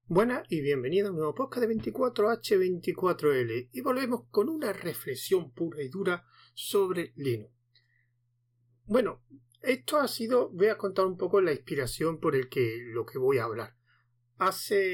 Buenas y bienvenido a un nuevo podcast de 24H24L y volvemos con una reflexión pura y dura sobre Linux. Bueno, esto voy a contar un poco la inspiración por lo que voy a hablar. A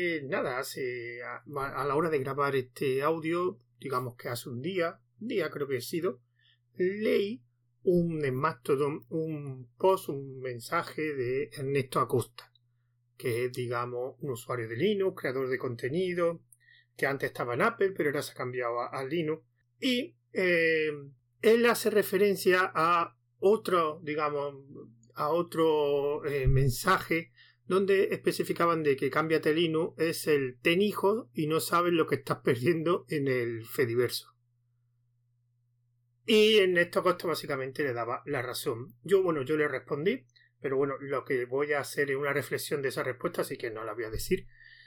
la hora de grabar este audio, digamos que hace un día creo que ha sido, leí en Mastodon un mensaje de Ernesto Acosta, que es, digamos, un usuario de Linux, creador de contenido, que antes estaba en Apple, pero ahora se ha cambiado a Linux. Y él hace referencia a otro mensaje donde especificaban de que Cámbiate Linux es el ten hijos y no sabes lo que estás perdiendo en el Fediverso. Y Ernesto Acosta básicamente le daba la razón. Yo le respondí. Pero bueno, lo que voy a hacer es una reflexión de esa respuesta, así que no la voy a decir.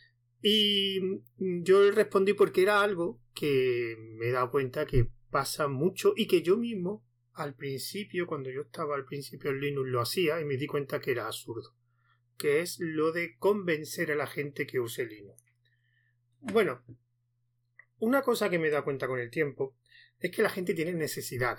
Y yo respondí porque era algo que me he dado cuenta que pasa mucho y que yo mismo, al principio, cuando yo estaba al principio en Linux, lo hacía y me di cuenta que era absurdo. Que es lo de convencer a la gente que use Linux. Bueno, una cosa que me he dado cuenta con el tiempo es que la gente tiene necesidades.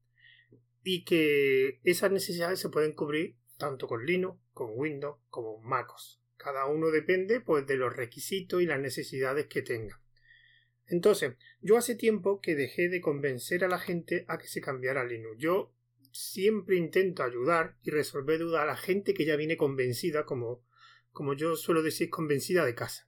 Y que esas necesidades se pueden cubrir tanto con Linux, con Windows, como MacOS. Cada uno depende pues de los requisitos y las necesidades que tenga. Entonces, yo hace tiempo que dejé de convencer a la gente a que se cambiara a Linux. Yo siempre intento ayudar y resolver dudas a la gente que ya viene convencida, como yo suelo decir, convencida de casa.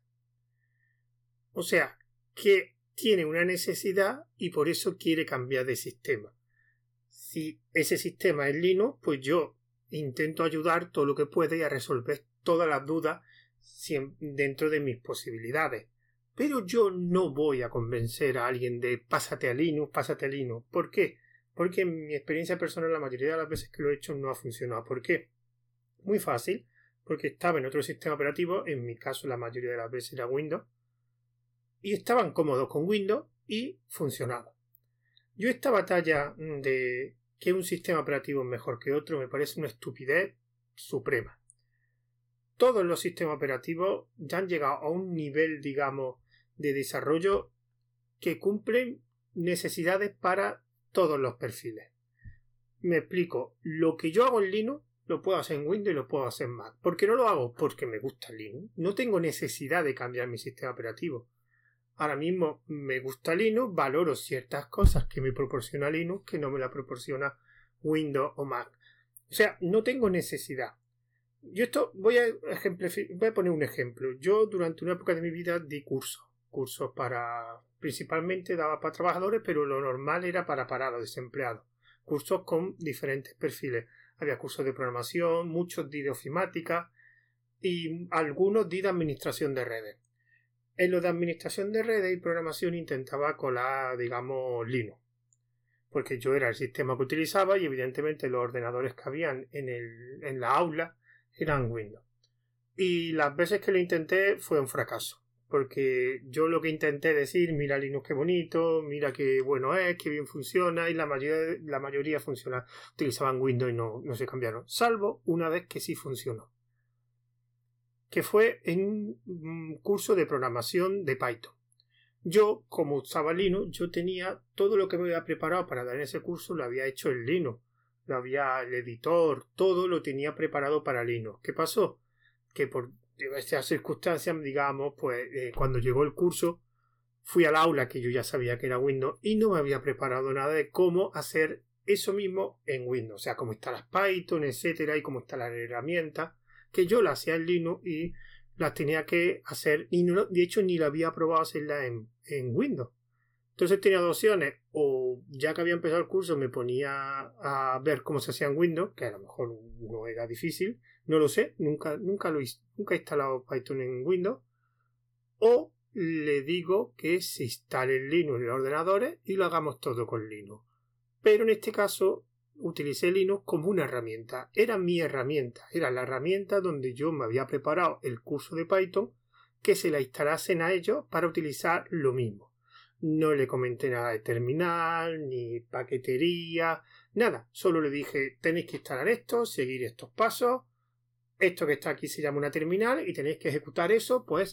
O sea, que tiene una necesidad y por eso quiere cambiar de sistema. Si ese sistema es Linux, pues yo intento ayudar todo lo que pueda y a resolver todas las dudas dentro de mis posibilidades. Pero yo no voy a convencer a alguien de pásate a Linux. ¿Por qué? Porque en mi experiencia personal la mayoría de las veces que lo he hecho no ha funcionado. ¿Por qué? Muy fácil, porque estaba en otro sistema operativo, en mi caso la mayoría de las veces era Windows, y estaban cómodos con Windows y funcionaba. Yo esta batalla de que un sistema operativo es mejor que otro me parece una estupidez suprema. Todos los sistemas operativos ya han llegado a un nivel, digamos, de desarrollo que cumplen necesidades para todos los perfiles. Me explico. Lo que yo hago en Linux lo puedo hacer en Windows y lo puedo hacer en Mac. ¿Por qué no lo hago? Porque me gusta Linux. No tengo necesidad de cambiar mi sistema operativo. Ahora mismo me gusta Linux, valoro ciertas cosas que me proporciona Linux que no me la proporciona Windows o Mac. O sea, no tengo necesidad. Yo esto voy a poner un ejemplo. Yo durante una época de mi vida di cursos principalmente daba para trabajadores, pero lo normal era para parados, desempleados. Cursos con diferentes perfiles. Había cursos de programación, muchos di de ofimática y algunos di de administración de redes. En lo de administración de redes y programación intentaba colar, digamos, Linux. Porque yo era el sistema que utilizaba y evidentemente los ordenadores que habían en la aula eran Windows. Y las veces que lo intenté fue un fracaso. Porque yo lo que intenté decir, mira Linux qué bonito, mira qué bueno es, qué bien funciona, y la mayoría funciona. Utilizaban Windows y no se cambiaron. Salvo una vez que sí funcionó, que fue en un curso de programación de Python. Yo, como usaba Linux, yo tenía todo lo que me había preparado para dar en ese curso, lo había hecho en Linux. El editor, todo lo tenía preparado para Linux. ¿Qué pasó? Que por diversas circunstancias, digamos, cuando llegó el curso, fui al aula, que yo ya sabía que era Windows, y no me había preparado nada de cómo hacer eso mismo en Windows. O sea, cómo instalas Python, etcétera, y cómo instalar herramientas, que yo las hacía en Linux y las tenía que hacer, y de hecho ni la había probado hacerla en Windows. Entonces tenía dos opciones: o ya que había empezado el curso me ponía a ver cómo se hacía en Windows, que a lo mejor no era difícil, no lo sé, nunca he instalado Python en Windows, o le digo que se instale en Linux en los ordenadores y lo hagamos todo con Linux. Pero en este caso utilicé Linux como una herramienta. Era mi herramienta. Era la herramienta donde yo me había preparado el curso de Python, que se la instalasen a ellos para utilizar lo mismo. No le comenté nada de terminal, ni paquetería, nada. Solo le dije, tenéis que instalar esto, seguir estos pasos. Esto que está aquí se llama una terminal y tenéis que ejecutar eso, pues,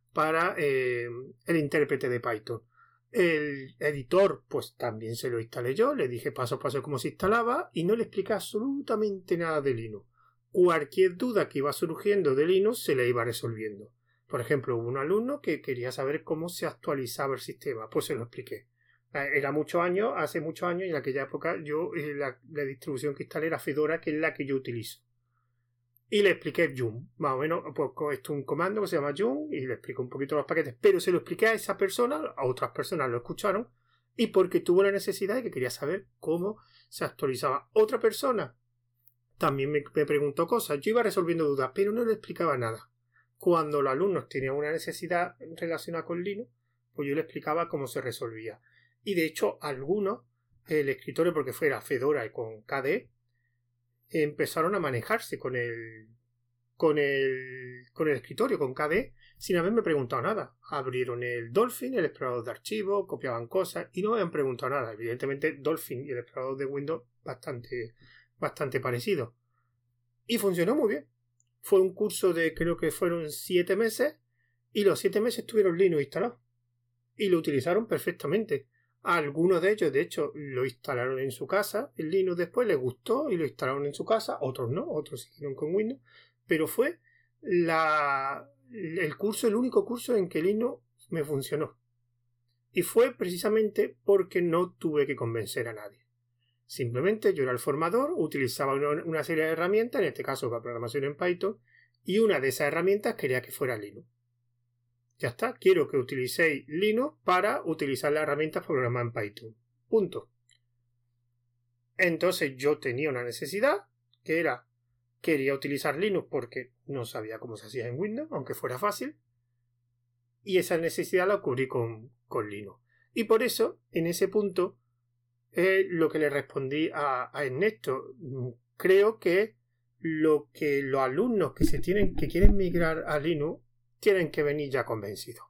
para el intérprete de Python. El editor, pues también se lo instalé yo, le dije paso a paso cómo se instalaba y no le expliqué absolutamente nada de Linux. Cualquier duda que iba surgiendo de Linux se la iba resolviendo. Por ejemplo, hubo un alumno que quería saber cómo se actualizaba el sistema, pues se lo expliqué. Era hace muchos años, y en aquella época yo la distribución que instalé era Fedora, que es la que yo utilizo. Y le expliqué Joom, más o menos, pues esto es un comando que se llama Joom, y le explico un poquito los paquetes, pero se lo expliqué a esa persona, a otras personas lo escucharon, y porque tuvo la necesidad y que quería saber cómo se actualizaba. Otra persona también me preguntó cosas, yo iba resolviendo dudas, pero no le explicaba nada. Cuando los alumnos tenían una necesidad relacionada con Linux, pues yo le explicaba cómo se resolvía. Y de hecho, algunos, el escritorio, porque fuera Fedora y con KDE, empezaron a manejarse con el escritorio, con KDE, sin haberme preguntado nada. Abrieron el Dolphin, el explorador de archivos, copiaban cosas y no me habían preguntado nada. Evidentemente, Dolphin y el explorador de Windows bastante parecido. Y funcionó muy bien. Fue un curso de, creo que fueron 7 meses, y los 7 meses tuvieron Linux instalado. Y lo utilizaron perfectamente. Algunos de ellos, de hecho, lo instalaron en su casa. El Linux después les gustó y lo instalaron en su casa. Otros no, otros siguieron con Windows. Pero fue el único curso en que Linux me funcionó. Y fue precisamente porque no tuve que convencer a nadie. Simplemente yo era el formador, utilizaba una serie de herramientas, en este caso para programación en Python, y una de esas herramientas quería que fuera Linux. Ya está, quiero que utilicéis Linux para utilizar las herramientas programadas en Python. Punto. Entonces yo tenía una necesidad, que era, quería utilizar Linux porque no sabía cómo se hacía en Windows, aunque fuera fácil, y esa necesidad la cubrí con Linux. Y por eso, en ese punto, lo que le respondí a Ernesto. Creo que los alumnos que quieren migrar a Linux tienen que venir ya convencidos,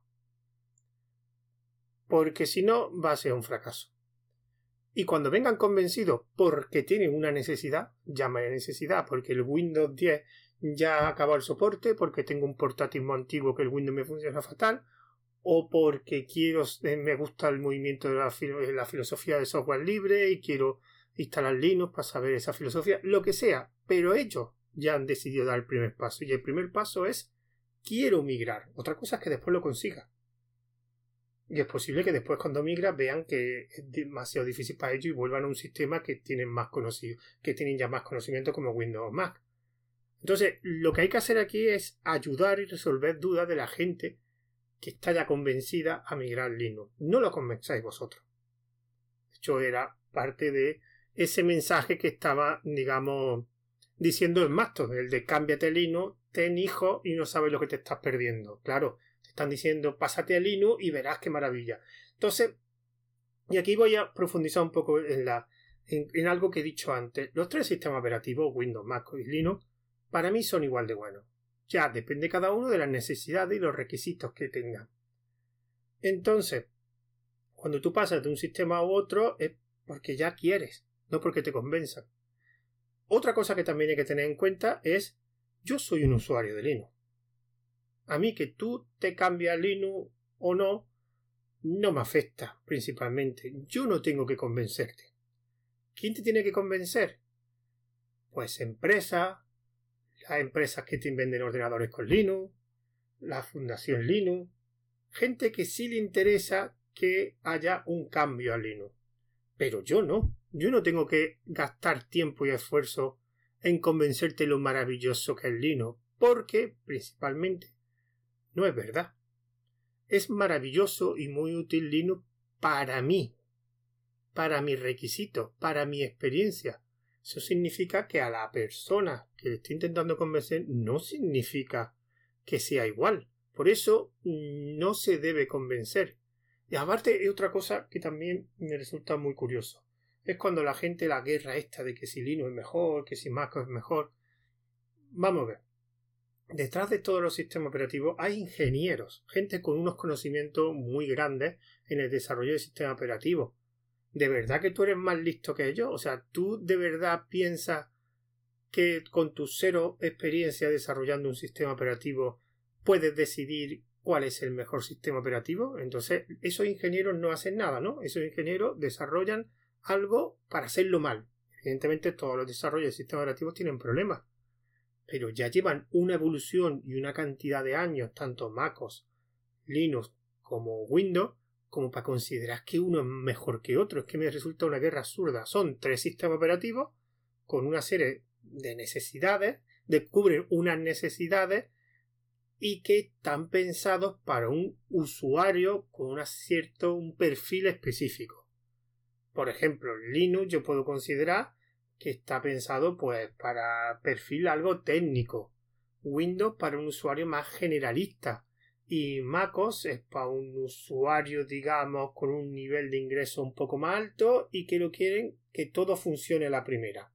porque si no va a ser un fracaso. Y cuando vengan convencidos porque tienen una necesidad, llámale necesidad, porque el Windows 10 ya ha acabado el soporte, porque tengo un portátil muy antiguo que el Windows me funciona fatal, o porque me gusta el movimiento de la filosofía de software libre y quiero instalar Linux para saber esa filosofía, lo que sea, pero ellos ya han decidido dar el primer paso, y el primer paso es quiero migrar. Otra cosa es que después lo consiga, y es posible que después cuando migra vean que es demasiado difícil para ellos y vuelvan a un sistema que tienen ya más conocimiento, como Windows o Mac. Entonces lo que hay que hacer aquí es ayudar y resolver dudas de la gente que está ya convencida a migrar Linux. No lo convenzáis vosotros. De hecho, era parte de ese mensaje que estaba, digamos, diciendo el Mastodon, el de cámbiate Linux, ten hijos y no sabes lo que te estás perdiendo. Claro, te están diciendo pásate a Linux y verás qué maravilla. Entonces, y aquí voy a profundizar un poco en algo que he dicho antes. Los 3 sistemas operativos, Windows, Mac y Linux, para mí son igual de buenos. Ya depende cada uno de las necesidades y los requisitos que tengan. Entonces, cuando tú pasas de un sistema a otro es porque ya quieres, no porque te convenzan. Otra cosa que también hay que tener en cuenta es, yo soy un usuario de Linux. A mí que tú te cambias a Linux o no me afecta principalmente. Yo no tengo que convencerte. ¿Quién te tiene que convencer? Pues las empresas que te venden ordenadores con Linux, la Fundación Linux, gente que sí le interesa que haya un cambio a Linux. Pero yo no tengo que gastar tiempo y esfuerzo en convencerte lo maravilloso que es Linux, porque principalmente no es verdad. Es maravilloso y muy útil Linux para mí, para mis requisitos, para mi experiencia. Eso significa que a la persona que le estoy intentando convencer no significa que sea igual. Por eso no se debe convencer. Y aparte, es otra cosa que también me resulta muy curioso. Es cuando la guerra esta de que si Linux es mejor, que si Mac es mejor. Vamos a ver. Detrás de todos los sistemas operativos hay ingenieros, gente con unos conocimientos muy grandes en el desarrollo de sistemas operativos. ¿De verdad que tú eres más listo que ellos? O sea, ¿tú de verdad piensas que con tu 0 experiencia desarrollando un sistema operativo puedes decidir cuál es el mejor sistema operativo. Entonces, esos ingenieros no hacen nada, ¿no? Esos ingenieros desarrollan algo para hacerlo mal. Evidentemente, todos los desarrollos de sistemas operativos tienen problemas, pero ya llevan una evolución y una cantidad de años, tanto MacOS, Linux como Windows, como para considerar que uno es mejor que otro. Es que me resulta una guerra absurda. Son 3 sistemas operativos con una serie de necesidades, descubren unas necesidades y que están pensados para un usuario con un perfil específico. Por ejemplo, Linux yo puedo considerar que está pensado pues para perfil algo técnico, Windows para un usuario más generalista y MacOS es para un usuario, digamos, con un nivel de ingreso un poco más alto y que lo quieren que todo funcione a la primera.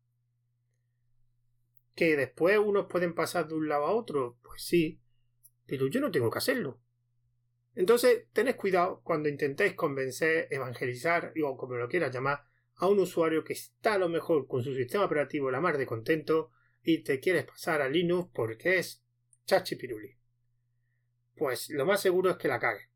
¿Que después unos pueden pasar de un lado a otro? Pues sí, pero yo no tengo que hacerlo. Entonces, tened cuidado cuando intentéis convencer, evangelizar, o como lo quieras llamar, a un usuario que está a lo mejor con su sistema operativo la mar de contento y te quieres pasar a Linux porque es chachipiruli. Pues lo más seguro es que la cague.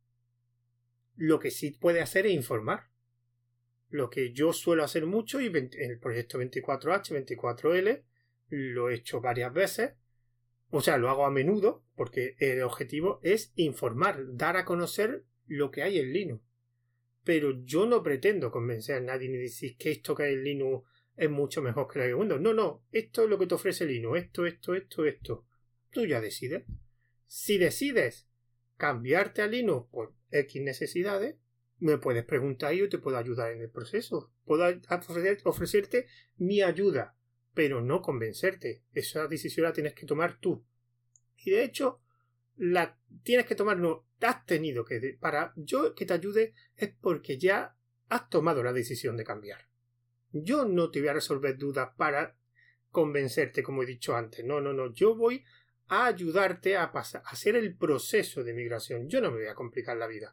Lo que sí puede hacer es informar. Lo que yo suelo hacer mucho y en el proyecto 24H, 24L, lo he hecho varias veces. O sea, lo hago a menudo porque el objetivo es informar, dar a conocer lo que hay en Linux. Pero yo no pretendo convencer a nadie ni decir que esto que hay en Linux es mucho mejor que la de Windows. No, esto es lo que te ofrece Linux. Esto. Tú ya decides. Si decides cambiarte a Linux por X necesidades, me puedes preguntar y yo te puedo ayudar en el proceso. Puedo ofrecerte mi ayuda, pero no convencerte. Esa decisión la tienes que tomar tú. Y de hecho, la tienes que tomar, no, has tenido que, para yo que te ayude es porque ya has tomado la decisión de cambiar. Yo no te voy a resolver dudas para convencerte, como he dicho antes. No, yo voy a ayudarte a hacer el proceso de migración. Yo no me voy a complicar la vida.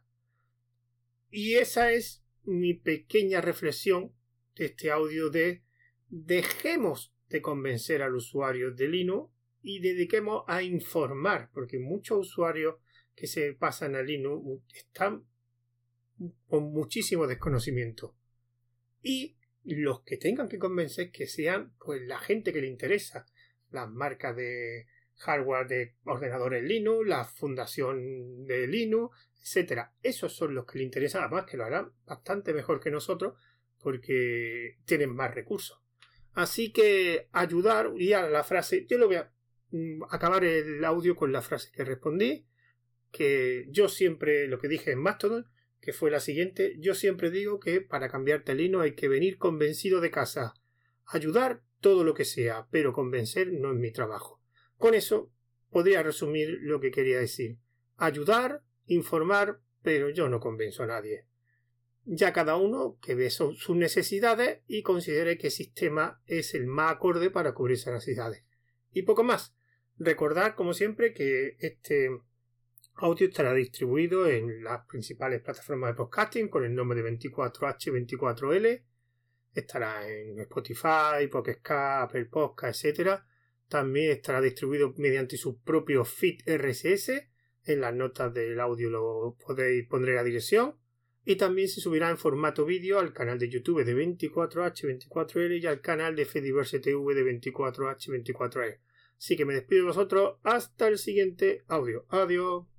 Y esa es mi pequeña reflexión de este audio de dejemos de convencer al usuario de Linux y dediquemos a informar, porque muchos usuarios que se pasan a Linux están con muchísimo desconocimiento. Y los que tengan que convencer que sean pues la gente que le interesa, las marcas de hardware de ordenadores Linux, la fundación de Linux, etcétera. Esos son los que le interesan, además que lo harán bastante mejor que nosotros porque tienen más recursos. Así que ayudar, y a la frase, yo lo voy a acabar el audio con la frase que respondí, que yo siempre, lo que dije en Mastodon, que fue la siguiente: yo siempre digo que para cambiarte a Linux hay que venir convencido de casa, ayudar todo lo que sea, pero convencer no es mi trabajo. Con eso podría resumir lo que quería decir: ayudar, informar, pero yo no convenzo a nadie. Ya cada uno que ve sus necesidades y considere qué sistema es el más acorde para cubrir esas necesidades. Y poco más. Recordad, como siempre, que este audio estará distribuido en las principales plataformas de podcasting con el nombre de 24H24L. Estará en Spotify, Pocket Cast, Apple Podcast, etc. También estará distribuido mediante su propio feed RSS. En las notas del audio pondré la dirección. Y también se subirá en formato vídeo al canal de YouTube de 24H24L y al canal de Fediverse TV de 24H24L. Así que me despido de vosotros hasta el siguiente audio. Adiós.